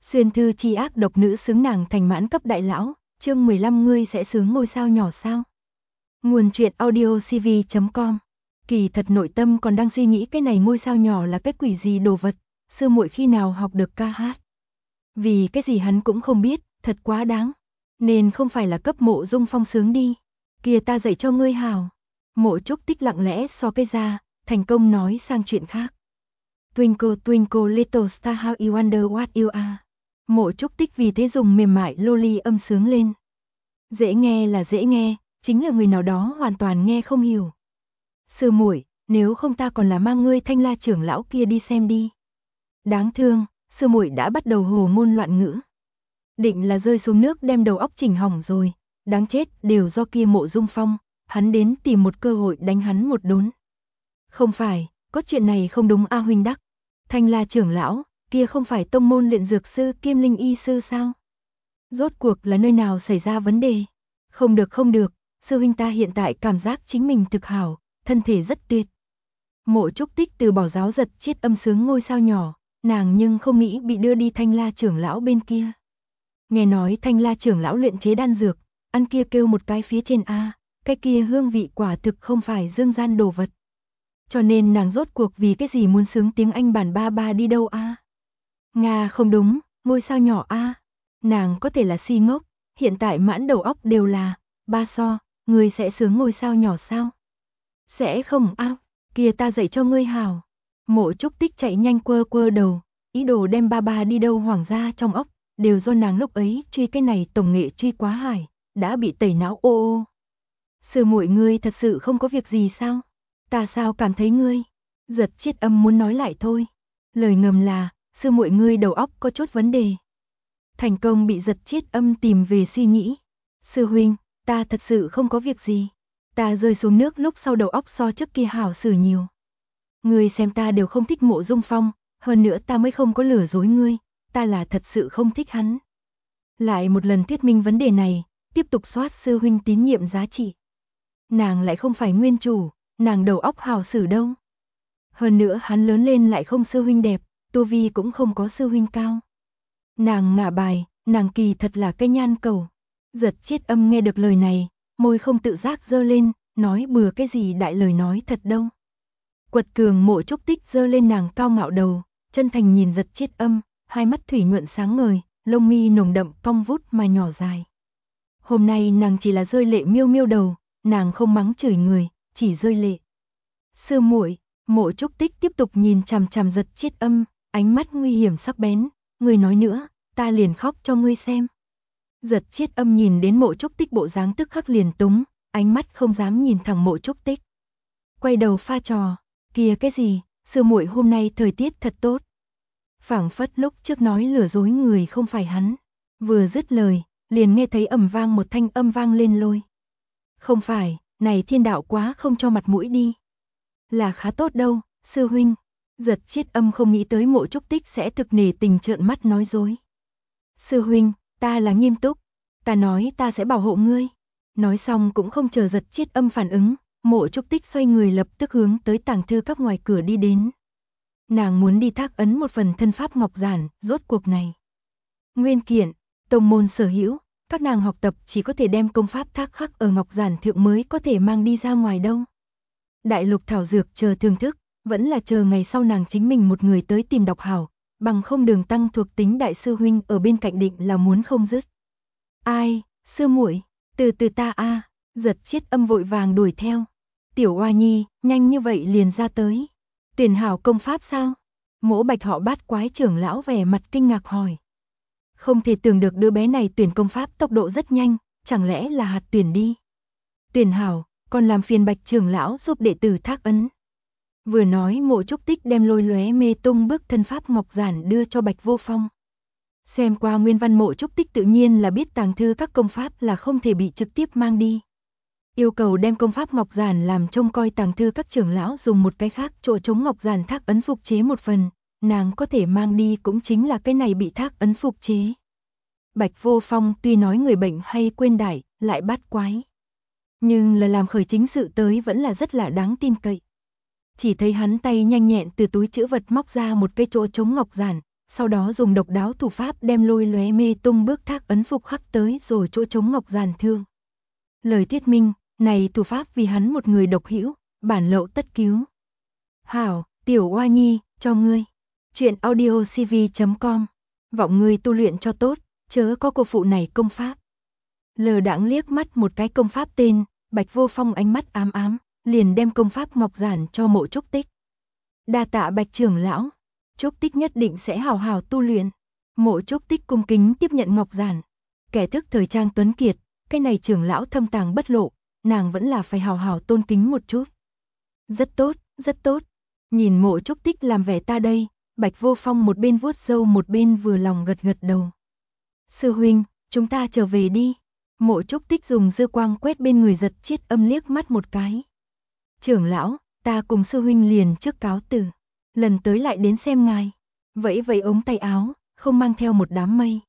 Xuyên thư chi ác độc nữ xứng nàng thành mãn cấp đại lão, chương 15 ngươi sẽ xướng ngôi sao nhỏ sao? Nguồn truyện audio cv.com. Kỳ thật nội tâm còn đang suy nghĩ cái này ngôi sao nhỏ là cái quỷ gì đồ vật, sư muội khi nào học được ca hát. Vì cái gì hắn cũng không biết, thật quá đáng. Nên không phải là cấp Mộ Dung Phong sướng đi. Kìa ta dạy cho ngươi hào. Mộ Trúc Tích lặng lẽ so cái ra, thành công nói sang chuyện khác. Twinkle twinkle little star how you wonder what you are. Mộ Trúc Tích vì thế dùng mềm mại loli âm sướng lên. Dễ nghe là dễ nghe, chính là người nào đó hoàn toàn nghe không hiểu. Sư muội, nếu không ta còn là mang ngươi Thanh La trưởng lão kia đi xem đi. Đáng thương, sư muội đã bắt đầu hồ ngôn loạn ngữ. Định là rơi xuống nước đem đầu óc chỉnh hỏng rồi, đáng chết, đều do kia Mộ Dung Phong, hắn đến tìm một cơ hội đánh hắn một đốn. Không phải, có chuyện này không đúng a huynh đắc. Thanh La trưởng lão, kia không phải tông môn luyện dược sư kiêm linh y sư sao? Rốt cuộc là nơi nào xảy ra vấn đề? Không được, sư huynh ta hiện tại cảm giác chính mình thực hảo, thân thể rất tuyệt. Mộ Trúc Tích từ bỏ giáo giật chết âm sướng ngôi sao nhỏ, nàng nhưng không nghĩ bị đưa đi Thanh La trưởng lão bên kia. Nghe nói Thanh La trưởng lão luyện chế đan dược, ăn kia kêu một cái phía trên a, cái kia hương vị quả thực không phải dương gian đồ vật. Cho nên nàng rốt cuộc vì cái gì muốn sướng tiếng Anh bản ba ba đi đâu a? Nga không đúng, ngôi sao nhỏ a. Nàng có thể là si ngốc, hiện tại mãn đầu óc đều là, ba so, ngươi sẽ sướng ngôi sao nhỏ sao? Sẽ không a, kia ta dạy cho ngươi hào. Mộ Trúc Tích chạy nhanh quơ đầu, ý đồ đem ba ba đi đâu hoảng ra trong óc, đều do nàng lúc ấy truy cái này tổng nghệ truy quá hải, đã bị tẩy não ô ô. Sư muội ngươi thật sự không có việc gì sao? Ta sao cảm thấy ngươi? Giật chết âm muốn nói lại thôi. Lời ngầm là, sư muội ngươi đầu óc có chút vấn đề. Thành công bị giật chết âm tìm về suy nghĩ. Sư huynh, ta thật sự không có việc gì. Ta rơi xuống nước lúc sau đầu óc so trước kia hảo xử nhiều. Ngươi xem ta đều không thích Mộ Dung Phong, hơn nữa ta mới không có lừa dối ngươi, ta là thật sự không thích hắn. Lại một lần thuyết minh vấn đề này, tiếp tục soát sư huynh tín nhiệm giá trị. Nàng lại không phải nguyên chủ, nàng đầu óc hảo xử đâu. Hơn nữa hắn lớn lên lại không sư huynh đẹp, tu vi cũng không có sư huynh cao. Nàng ngả bài, nàng kỳ thật là cây nhan cầu. Giật chết âm nghe được lời này, môi không tự giác giơ lên, nói bừa cái gì đại lời nói thật đâu. Quật cường Mộ Trúc Tích giơ lên nàng cao ngạo đầu, chân thành nhìn giật chết âm, hai mắt thủy nhuận sáng ngời, lông mi nồng đậm cong vút mà nhỏ dài. Hôm nay nàng chỉ là rơi lệ miêu miêu đầu, nàng không mắng chửi người, chỉ rơi lệ. Sư muội, Mộ Trúc Tích tiếp tục nhìn chằm chằm giật chết âm, ánh mắt nguy hiểm sắc bén, ngươi nói nữa, ta liền khóc cho ngươi xem. Giật chết âm nhìn đến Mộ Trúc Tích bộ dáng tức khắc liền túng, ánh mắt không dám nhìn thẳng Mộ Trúc Tích. Quay đầu pha trò, kìa cái gì, sư muội hôm nay thời tiết thật tốt. Phảng phất lúc trước nói lừa dối người không phải hắn. Vừa dứt lời, liền nghe thấy ầm vang một thanh âm vang lên lôi. Không phải, này thiên đạo quá không cho mặt mũi đi. Là khá tốt đâu, sư huynh. Giật chết âm không nghĩ tới Mộ Trúc Tích sẽ thực nể tình trợn mắt nói dối. Sư huynh, ta là nghiêm túc. Ta nói ta sẽ bảo hộ ngươi. Nói xong cũng không chờ giật chết âm phản ứng, Mộ Trúc Tích xoay người lập tức hướng tới tàng thư các ngoài cửa đi đến. Nàng muốn đi thác ấn một phần thân pháp ngọc giản, rốt cuộc này. Nguyên kiện, tông môn sở hữu, các nàng học tập chỉ có thể đem công pháp thác khắc ở ngọc giản thượng mới có thể mang đi ra ngoài đâu. Đại lục thảo dược chờ thưởng thức, vẫn là chờ ngày sau nàng chính mình một người tới tìm đọc hảo, bằng không Đường Tăng thuộc tính đại sư huynh ở bên cạnh định là muốn không dứt. Ai, sư muội, từ từ ta a, giật chết âm vội vàng đuổi theo. Tiểu Oa Nhi, nhanh như vậy liền ra tới. Tuyển hảo công pháp sao? Mỗ Bạch họ Bát quái trưởng lão vẻ mặt kinh ngạc hỏi. Không thể tưởng được đứa bé này tuyển công pháp tốc độ rất nhanh, chẳng lẽ là hạt tuyển đi. Tuyển hảo, còn làm phiền Bạch trưởng lão giúp đệ tử thác ấn. Vừa nói Mộ Trúc Tích đem lôi lóe mê tung bức thân pháp ngọc giản đưa cho Bạch Vô Phong. Xem qua nguyên văn Mộ Trúc Tích tự nhiên là biết tàng thư các công pháp là không thể bị trực tiếp mang đi. Yêu cầu đem công pháp ngọc giản làm trông coi tàng thư các trưởng lão dùng một cái khác chỗ chống ngọc giản thác ấn phục chế một phần, nàng có thể mang đi cũng chính là cái này bị thác ấn phục chế. Bạch Vô Phong tuy nói người bệnh hay quên đại, lại bát quái. Nhưng là làm khởi chính sự tới vẫn là rất là đáng tin cậy. Chỉ thấy hắn tay nhanh nhẹn từ túi trữ vật móc ra một cái chỗ chống ngọc giản, sau đó dùng độc đáo thủ pháp đem lôi lóe mê tung bước thác ấn phục khắc tới rồi chỗ trống ngọc giản thương. Lời thuyết minh, này thủ pháp vì hắn một người độc hữu, bản lậu tất cứu. Hảo, tiểu oa nhi, cho ngươi. Chuyện audiocv.com. Vọng ngươi tu luyện cho tốt, chớ có cô phụ này công pháp. Lờ đãng liếc mắt một cái công pháp tên, Bạch Vô Phong ánh mắt ám ám, liền đem công pháp ngọc giản cho Mộ Trúc Tích. Đa tạ Bạch trưởng lão, Trúc Tích nhất định sẽ hào hào tu luyện. Mộ Trúc Tích cung kính tiếp nhận ngọc giản. Kẻ thức thời trang tuấn kiệt, cái này trưởng lão thâm tàng bất lộ, nàng vẫn là phải hào hào tôn kính một chút. Rất tốt, rất tốt. Nhìn Mộ Trúc Tích làm vẻ ta đây, Bạch Vô Phong một bên vuốt râu một bên vừa lòng gật gật đầu. Sư huynh, chúng ta trở về đi. Mộ Trúc Tích dùng dư quang quét bên người Giật Chiết Âm liếc mắt một cái. Trưởng lão, ta cùng sư huynh liền trước cáo từ. Lần tới lại đến xem ngài. Vẫy vẫy ống tay áo, không mang theo một đám mây.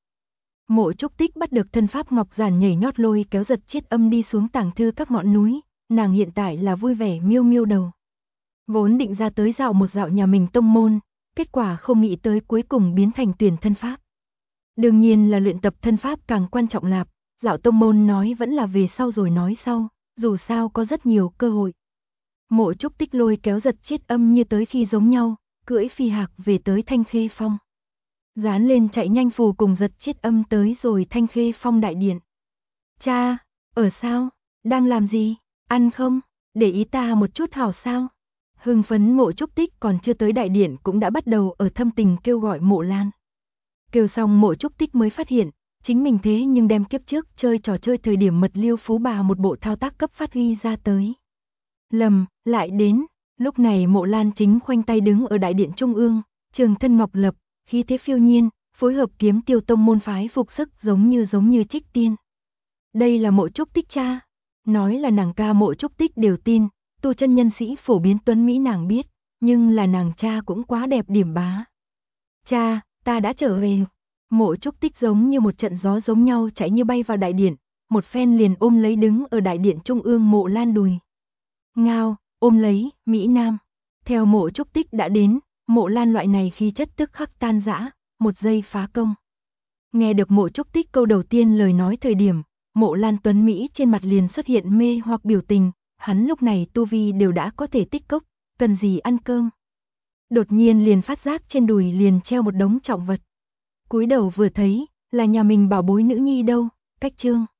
Mộ Trúc Tích bắt được thân pháp ngọc giản nhảy nhót lôi kéo Giật Chiết Âm đi xuống tàng thư các ngọn núi. Nàng hiện tại là vui vẻ miêu miêu đầu. Vốn định ra tới dạo một dạo nhà mình tông môn, kết quả không nghĩ tới cuối cùng biến thành tuyển thân pháp. Đương nhiên là luyện tập thân pháp càng quan trọng lạp, dạo tông môn nói vẫn là về sau rồi nói sau, dù sao có rất nhiều cơ hội. Mộ Trúc Tích lôi kéo Giật Chiết Âm như tới khi giống nhau, cưỡi phi hạc về tới Thanh Khê Phong. Dán lên chạy nhanh phù cùng Giật Chiết Âm tới rồi Thanh Khê Phong đại điện. Cha, ở sao? Đang làm gì? Ăn không? Để ý ta một chút hảo sao? Hưng phấn Mộ Trúc Tích còn chưa tới đại điện cũng đã bắt đầu ở thâm tình kêu gọi Mộ Lan. Kêu xong Mộ Trúc Tích mới phát hiện, chính mình thế nhưng đem kiếp trước chơi trò chơi thời điểm mật liêu phú bà một bộ thao tác cấp phát huy ra tới. Lầm, lại đến, lúc này Mộ Lan chính khoanh tay đứng ở đại điện trung ương, trường thân ngọc lập, khí thế phiêu nhiên, phối hợp kiếm tiêu tông môn phái phục sức giống như trích tiên. Đây là Mộ Trúc Tích cha, nói là nàng ca Mộ Trúc Tích đều tin, tu chân nhân sĩ phổ biến tuấn Mỹ nàng biết, nhưng là nàng cha cũng quá đẹp điểm bá. Cha, ta đã trở về. Mộ Trúc Tích giống như một trận gió giống nhau chạy như bay vào đại điện, một phen liền ôm lấy đứng ở đại điện trung ương Mộ Lan đùi. Ngao, ôm lấy, Mỹ Nam. Theo Mộ Trúc Tích đã đến, Mộ Lan loại này khí chất tức khắc tan rã, một giây phá công. Nghe được Mộ Trúc Tích câu đầu tiên lời nói thời điểm, Mộ Lan tuấn Mỹ trên mặt liền xuất hiện mê hoặc biểu tình, hắn lúc này tu vi đều đã có thể tích cốc, cần gì ăn cơm. Đột nhiên liền phát giác trên đùi liền treo một đống trọng vật. Cúi đầu vừa thấy, là nhà mình bảo bối nữ nhi đâu, Cách Trương.